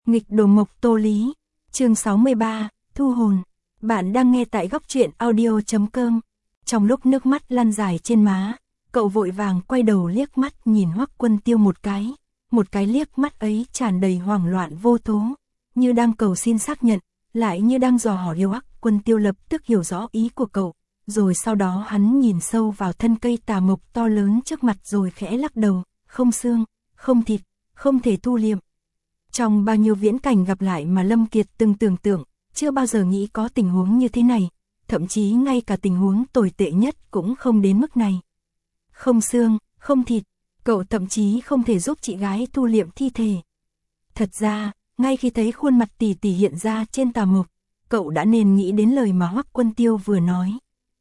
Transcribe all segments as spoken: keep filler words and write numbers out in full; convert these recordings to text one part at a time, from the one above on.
Nghịch đồ mộc Tô Lý, chương sáu mươi ba, Thu hồn. Bạn đang nghe tại góc truyện audio chấm com. Trong lúc nước mắt lăn dài trên má, cậu vội vàng quay đầu liếc mắt nhìn Hoắc Quân Tiêu một cái, một cái liếc mắt ấy tràn đầy hoảng loạn vô tố, như đang cầu xin xác nhận, lại như đang dò hỏi yêu. Hoắc Quân Tiêu lập tức hiểu rõ ý của cậu, rồi sau đó hắn nhìn sâu vào thân cây tà mộc to lớn trước mặt rồi khẽ lắc đầu, không xương, không thịt, không thể thu liệm. Trong bao nhiêu viễn cảnh gặp lại mà Lâm Kiệt từng tưởng tượng, chưa bao giờ nghĩ có tình huống như thế này, thậm chí ngay cả tình huống tồi tệ nhất cũng không đến mức này. Không xương, không thịt, cậu thậm chí không thể giúp chị gái thu liệm thi thể. Thật ra, ngay khi thấy khuôn mặt tỷ tỷ hiện ra trên tà mộc, cậu đã nên nghĩ đến lời mà Hoắc Quân Tiêu vừa nói.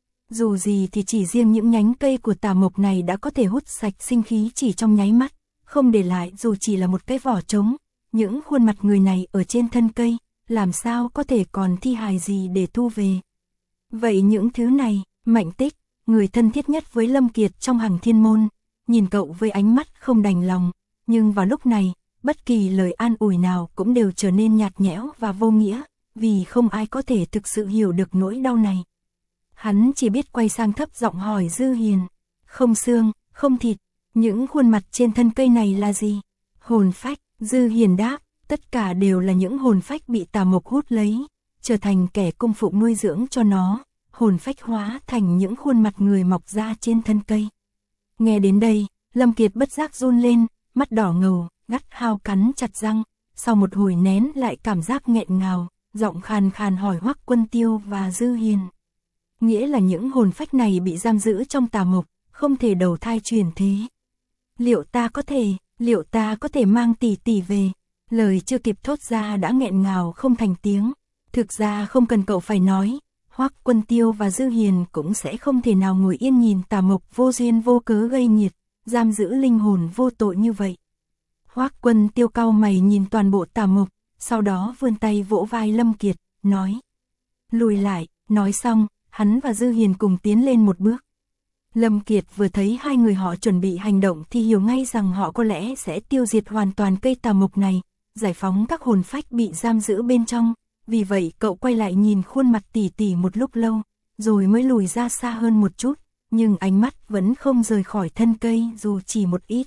Dù gì thì chỉ riêng những nhánh cây của tà mộc này đã có thể hút sạch sinh khí chỉ trong nháy mắt, không để lại dù chỉ là một cái vỏ trống. Những khuôn mặt người này ở trên thân cây, làm sao có thể còn thi hài gì để thu về. Vậy những thứ này, Mạnh Tích, người thân thiết nhất với Lâm Kiệt trong Hằng Thiên Môn, nhìn cậu với ánh mắt không đành lòng, nhưng vào lúc này, bất kỳ lời an ủi nào cũng đều trở nên nhạt nhẽo và vô nghĩa, vì không ai có thể thực sự hiểu được nỗi đau này. Hắn chỉ biết quay sang thấp giọng hỏi Dư Hiền, không xương, không thịt, những khuôn mặt trên thân cây này là gì? Hồn phách. Dư Hiền đáp, tất cả đều là những hồn phách bị tà mộc hút lấy, trở thành kẻ cung phụng nuôi dưỡng cho nó, hồn phách hóa thành những khuôn mặt người mọc ra trên thân cây. Nghe đến đây, Lâm Kiệt bất giác run lên, mắt đỏ ngầu, gắt hao cắn chặt răng, sau một hồi nén lại cảm giác nghẹn ngào, giọng khàn khàn hỏi Hoắc Quân Tiêu và Dư Hiền. Nghĩa là những hồn phách này bị giam giữ trong tà mộc, không thể đầu thai chuyển thế. Liệu ta có thể... Liệu ta có thể mang tỷ tỷ về? Lời chưa kịp thốt ra đã nghẹn ngào không thành tiếng. Thực ra không cần cậu phải nói, Hoắc Quân Tiêu và Dư Hiền cũng sẽ không thể nào ngồi yên nhìn tà mộc vô duyên vô cớ gây nhiệt, giam giữ linh hồn vô tội như vậy. Hoắc Quân Tiêu cau mày nhìn toàn bộ tà mộc, sau đó vươn tay vỗ vai Lâm Kiệt, nói. Lùi lại, nói xong, hắn và Dư Hiền cùng tiến lên một bước. Lâm Kiệt vừa thấy hai người họ chuẩn bị hành động thì hiểu ngay rằng họ có lẽ sẽ tiêu diệt hoàn toàn cây tà mộc này, giải phóng các hồn phách bị giam giữ bên trong. Vì vậy cậu quay lại nhìn khuôn mặt tỷ tỷ một lúc lâu, rồi mới lùi ra xa hơn một chút, nhưng ánh mắt vẫn không rời khỏi thân cây dù chỉ một ít.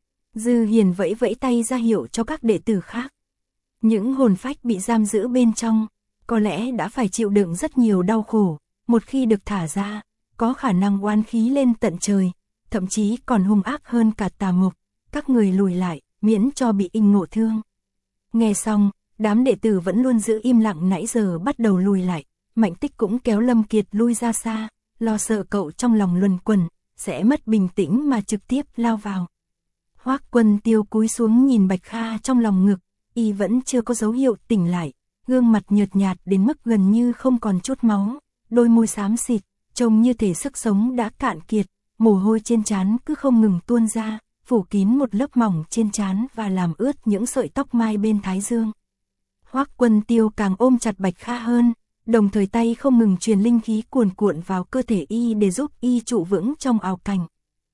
Dư Hiền vẫy vẫy tay ra hiệu cho các đệ tử khác. Những hồn phách bị giam giữ bên trong, có lẽ đã phải chịu đựng rất nhiều đau khổ, một khi được thả ra, có khả năng oán khí lên tận trời, thậm chí còn hung ác hơn cả tà mộc. Các người lùi lại, miễn cho bị inh ngộ thương. Nghe xong, đám đệ tử vẫn luôn giữ im lặng nãy giờ bắt đầu lùi lại. Mạnh Tích cũng kéo Lâm Kiệt lui ra xa, lo sợ cậu trong lòng luẩn quẩn sẽ mất bình tĩnh mà trực tiếp lao vào. Hoắc Quân Tiêu cúi xuống nhìn Bạch Kha trong lòng ngực, y vẫn chưa có dấu hiệu tỉnh lại, gương mặt nhợt nhạt đến mức gần như không còn chút máu, đôi môi xám xịt, trông như thể sức sống đã cạn kiệt, mồ hôi trên trán cứ không ngừng tuôn ra, phủ kín một lớp mỏng trên trán và làm ướt những sợi tóc mai bên thái dương. Hoắc Quân Tiêu càng ôm chặt Bạch Kha hơn, đồng thời tay không ngừng truyền linh khí cuồn cuộn vào cơ thể y để giúp y trụ vững trong ảo cảnh.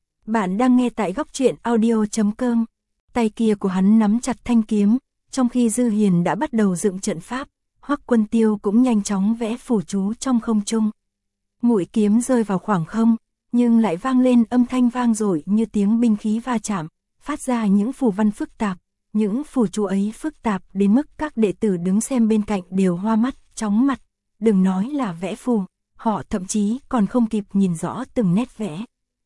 Bạn đang nghe tại góc truyện audio chấm com. Tay kia của hắn nắm chặt thanh kiếm, trong khi Dư Hiền đã bắt đầu dựng trận pháp, Hoắc Quân Tiêu cũng nhanh chóng vẽ phù chú trong không trung. Mũi kiếm rơi vào khoảng không, nhưng lại vang lên âm thanh vang dội như tiếng binh khí va chạm, phát ra những phù văn phức tạp. Những phù chú ấy phức tạp đến mức các đệ tử đứng xem bên cạnh đều hoa mắt, chóng mặt. Đừng nói là vẽ phù, họ thậm chí còn không kịp nhìn rõ từng nét vẽ.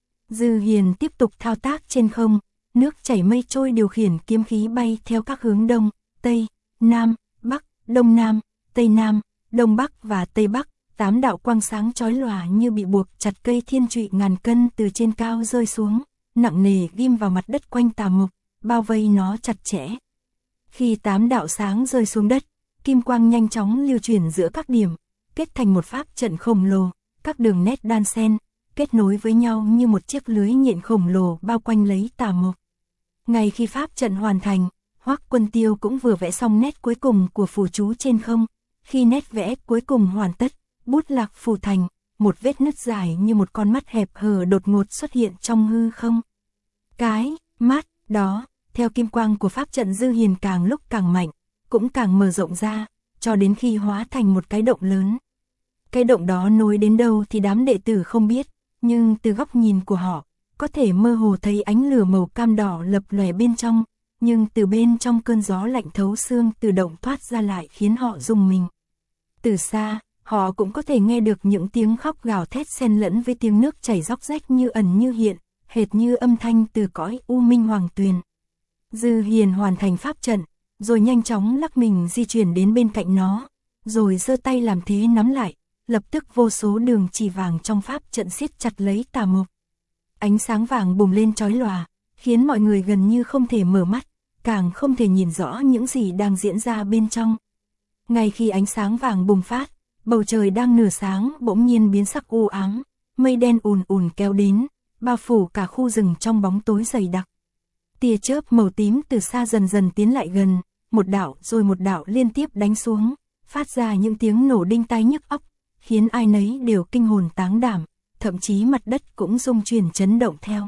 Dư Hiền tiếp tục thao tác trên không, nước chảy mây trôi điều khiển kiếm khí bay theo các hướng đông, tây, nam, bắc, đông nam, tây nam, đông bắc và tây bắc. Tám đạo quang sáng chói lòa như bị buộc chặt cây thiên trụy ngàn cân từ trên cao rơi xuống, nặng nề ghim vào mặt đất quanh tà mộc, bao vây nó chặt chẽ. Khi tám đạo sáng rơi xuống đất, kim quang nhanh chóng lưu chuyển giữa các điểm, kết thành một pháp trận khổng lồ, các đường nét đan xen, kết nối với nhau như một chiếc lưới nhện khổng lồ bao quanh lấy tà mộc. Ngay khi pháp trận hoàn thành, Hoắc Quân Tiêu cũng vừa vẽ xong nét cuối cùng của phù chú trên không. Khi nét vẽ cuối cùng hoàn tất, bút lạc phù thành, một vết nứt dài như một con mắt hẹp hở đột ngột xuất hiện trong hư không. Cái mắt đó, theo kim quang của pháp trận Dư Hiền càng lúc càng mạnh, cũng càng mở rộng ra, cho đến khi hóa thành một cái động lớn. Cái động đó nối đến đâu thì đám đệ tử không biết, nhưng từ góc nhìn của họ, có thể mơ hồ thấy ánh lửa màu cam đỏ lập lòe bên trong, nhưng từ bên trong cơn gió lạnh thấu xương từ động thoát ra lại khiến họ rùng mình. Từ xa, họ cũng có thể nghe được những tiếng khóc gào thét xen lẫn với tiếng nước chảy róc rách như ẩn như hiện, hệt như âm thanh từ cõi u minh hoàng tuyền. Dư Hiền hoàn thành pháp trận, rồi nhanh chóng lắc mình di chuyển đến bên cạnh nó, rồi giơ tay làm thế nắm lại, lập tức vô số đường chỉ vàng trong pháp trận siết chặt lấy Tà Mộc. Ánh sáng vàng bùng lên chói lòa, khiến mọi người gần như không thể mở mắt, càng không thể nhìn rõ những gì đang diễn ra bên trong. Ngay khi ánh sáng vàng bùng phát, bầu trời đang nửa sáng bỗng nhiên biến sắc u ám, mây đen ùn ùn kéo đến, bao phủ cả khu rừng trong bóng tối dày đặc. Tia chớp màu tím từ xa dần dần tiến lại gần, một đạo rồi một đạo liên tiếp đánh xuống, phát ra những tiếng nổ đinh tai nhức óc, khiến ai nấy đều kinh hồn táng đảm, thậm chí mặt đất cũng rung chuyển chấn động theo.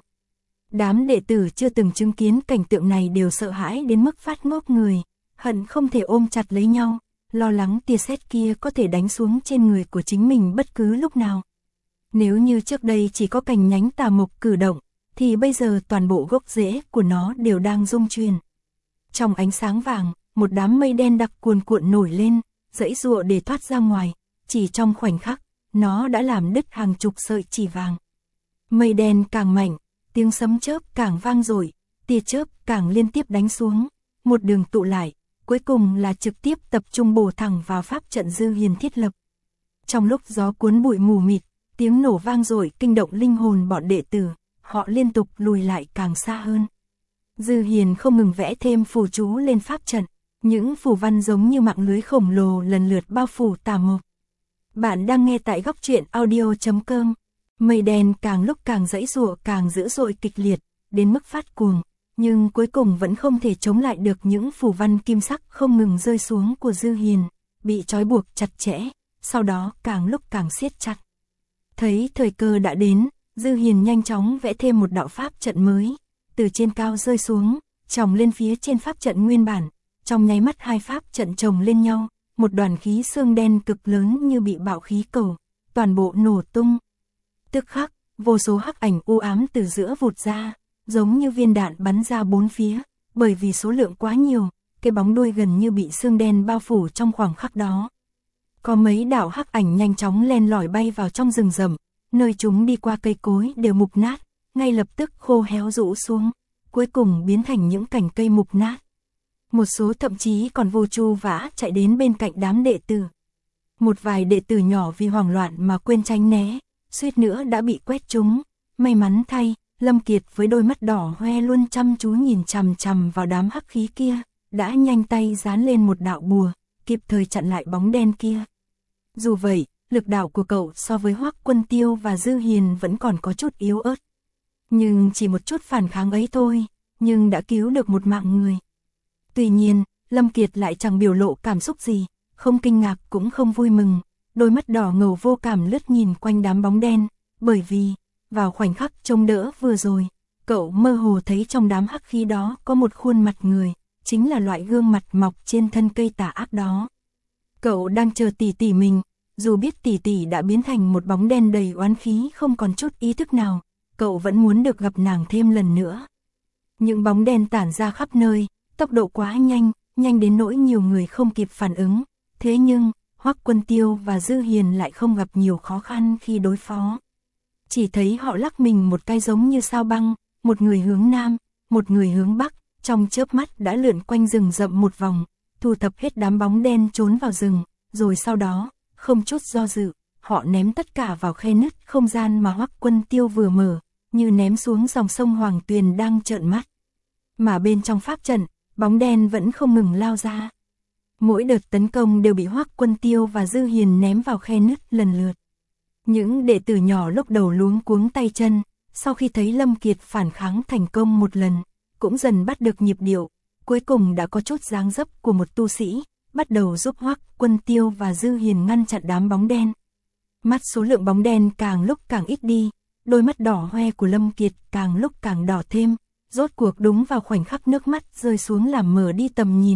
Đám đệ tử chưa từng chứng kiến cảnh tượng này đều sợ hãi đến mức phát ngốc người, hận không thể ôm chặt lấy nhau, lo lắng tia sét kia có thể đánh xuống trên người của chính mình bất cứ lúc nào. Nếu như trước đây chỉ có cành nhánh Tà Mộc cử động, thì bây giờ toàn bộ gốc rễ của nó đều đang rung chuyển. Trong ánh sáng vàng, một đám mây đen đặc cuồn cuộn nổi lên, giãy giụa để thoát ra ngoài, chỉ trong khoảnh khắc, nó đã làm đứt hàng chục sợi chỉ vàng. Mây đen càng mạnh, tiếng sấm chớp càng vang dội, tia chớp càng liên tiếp đánh xuống, một đường tụ lại, cuối cùng là trực tiếp tập trung bổ thẳng vào pháp trận Dư Hiền thiết lập. Trong lúc gió cuốn bụi mù mịt, tiếng nổ vang dội kinh động linh hồn bọn đệ tử, họ liên tục lùi lại càng xa hơn. Dư Hiền không ngừng vẽ thêm phù chú lên pháp trận, những phù văn giống như mạng lưới khổng lồ lần lượt bao phủ Tà Mộc. Bạn đang nghe tại góc truyện audio chấm com. Mây đen càng lúc càng giãy giụa càng dữ dội kịch liệt, đến mức phát cuồng, nhưng cuối cùng vẫn không thể chống lại được những phù văn kim sắc không ngừng rơi xuống của Dư Hiền, bị trói buộc chặt chẽ, sau đó càng lúc càng siết chặt. Thấy thời cơ đã đến, Dư Hiền nhanh chóng vẽ thêm một đạo pháp trận mới, từ trên cao rơi xuống, chồng lên phía trên pháp trận nguyên bản, trong nháy mắt hai pháp trận chồng lên nhau, một đoàn khí xương đen cực lớn như bị bạo khí cầu, toàn bộ nổ tung. Tức khắc, vô số hắc ảnh u ám từ giữa vụt ra, giống như viên đạn bắn ra bốn phía, bởi vì số lượng quá nhiều, cái bóng đuôi gần như bị xương đen bao phủ trong khoảng khắc đó. Có mấy đạo hắc ảnh nhanh chóng len lỏi bay vào trong rừng rậm, nơi chúng đi qua cây cối đều mục nát, ngay lập tức khô héo rũ xuống, cuối cùng biến thành những cành cây mục nát. Một số thậm chí còn vô chu vã chạy đến bên cạnh đám đệ tử. Một vài đệ tử nhỏ vì hoảng loạn mà quên tránh né, suýt nữa đã bị quét trúng. May mắn thay, Lâm Kiệt với đôi mắt đỏ hoe luôn chăm chú nhìn chằm chằm vào đám hắc khí kia, đã nhanh tay dán lên một đạo bùa, kịp thời chặn lại bóng đen kia. Dù vậy, lực đạo của cậu so với Hoắc Quân Tiêu và Dư Hiền vẫn còn có chút yếu ớt. Nhưng chỉ một chút phản kháng ấy thôi, nhưng đã cứu được một mạng người. Tuy nhiên, Lâm Kiệt lại chẳng biểu lộ cảm xúc gì, không kinh ngạc cũng không vui mừng, đôi mắt đỏ ngầu vô cảm lướt nhìn quanh đám bóng đen, bởi vì, vào khoảnh khắc trông đỡ vừa rồi, cậu mơ hồ thấy trong đám hắc khí đó có một khuôn mặt người, chính là loại gương mặt mọc trên thân cây tà ác đó. Cậu đang chờ tỷ tỷ mình, dù biết tỷ tỷ đã biến thành một bóng đen đầy oán khí không còn chút ý thức nào, cậu vẫn muốn được gặp nàng thêm lần nữa. Những bóng đen tản ra khắp nơi, tốc độ quá nhanh, nhanh đến nỗi nhiều người không kịp phản ứng, thế nhưng, Hoắc Quân Tiêu và Dư Hiền lại không gặp nhiều khó khăn khi đối phó. Chỉ thấy họ lắc mình một cái giống như sao băng, một người hướng nam, một người hướng bắc, trong chớp mắt đã lượn quanh rừng rậm một vòng, thu thập hết đám bóng đen trốn vào rừng, rồi sau đó, không chút do dự, họ ném tất cả vào khe nứt không gian mà Hoắc Quân Tiêu vừa mở, như ném xuống dòng sông Hoàng Tuyền đang trợn mắt. Mà bên trong pháp trận, bóng đen vẫn không ngừng lao ra. Mỗi đợt tấn công đều bị Hoắc Quân Tiêu và Dư Hiền ném vào khe nứt lần lượt. Những đệ tử nhỏ lúc đầu luống cuống tay chân, sau khi thấy Lâm Kiệt phản kháng thành công một lần, cũng dần bắt được nhịp điệu, cuối cùng đã có chút dáng dấp của một tu sĩ, bắt đầu giúp Hoắc Quân Tiêu và Dư Hiền ngăn chặn đám bóng đen. Mắt số lượng bóng đen càng lúc càng ít đi, đôi mắt đỏ hoe của Lâm Kiệt càng lúc càng đỏ thêm, rốt cuộc đúng vào khoảnh khắc nước mắt rơi xuống làm mở đi tầm nhìn,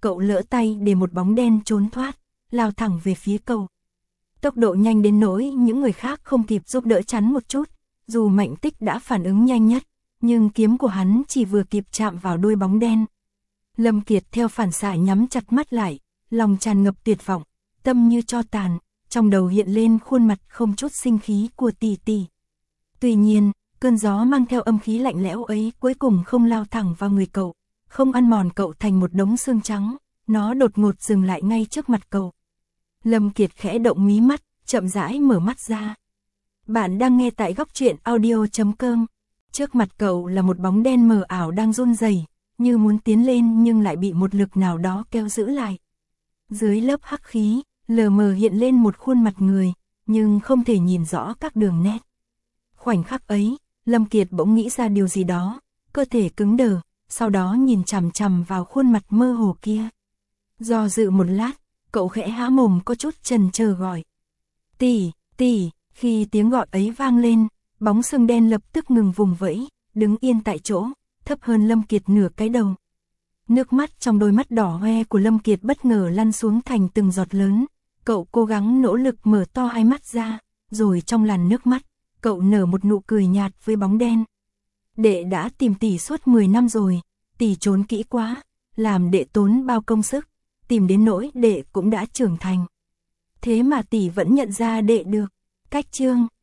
cậu lỡ tay để một bóng đen trốn thoát, lao thẳng về phía cậu. Tốc độ nhanh đến nỗi những người khác không kịp giúp đỡ chắn một chút, dù Mạnh Tích đã phản ứng nhanh nhất, nhưng kiếm của hắn chỉ vừa kịp chạm vào đuôi bóng đen. Lâm Kiệt theo phản xạ nhắm chặt mắt lại, lòng tràn ngập tuyệt vọng, tâm như tro tàn, trong đầu hiện lên khuôn mặt không chút sinh khí của tỷ tỷ. Tuy nhiên, cơn gió mang theo âm khí lạnh lẽo ấy cuối cùng không lao thẳng vào người cậu, không ăn mòn cậu thành một đống xương trắng, nó đột ngột dừng lại ngay trước mặt cậu. Lâm Kiệt khẽ động mí mắt, chậm rãi mở mắt ra. Bạn đang nghe tại góc truyện audio chấm com. Trước mặt cậu là một bóng đen mờ ảo đang run rẩy, như muốn tiến lên nhưng lại bị một lực nào đó kéo giữ lại. Dưới lớp hắc khí, lờ mờ hiện lên một khuôn mặt người, nhưng không thể nhìn rõ các đường nét. Khoảnh khắc ấy, Lâm Kiệt bỗng nghĩ ra điều gì đó, cơ thể cứng đờ, sau đó nhìn chằm chằm vào khuôn mặt mơ hồ kia. Do dự một lát, cậu khẽ há mồm có chút chần chờ gọi. Tỷ, tỷ, khi tiếng gọi ấy vang lên, bóng xương đen lập tức ngừng vùng vẫy, đứng yên tại chỗ, thấp hơn Lâm Kiệt nửa cái đầu. Nước mắt trong đôi mắt đỏ hoe của Lâm Kiệt bất ngờ lăn xuống thành từng giọt lớn, cậu cố gắng nỗ lực mở to hai mắt ra, rồi trong làn nước mắt, cậu nở một nụ cười nhạt với bóng đen. Đệ đã tìm tỷ suốt mười năm rồi, tỷ trốn kỹ quá, làm đệ tốn bao công sức, tìm đến nỗi đệ cũng đã trưởng thành. Thế mà tỷ vẫn nhận ra đệ được. Cách chương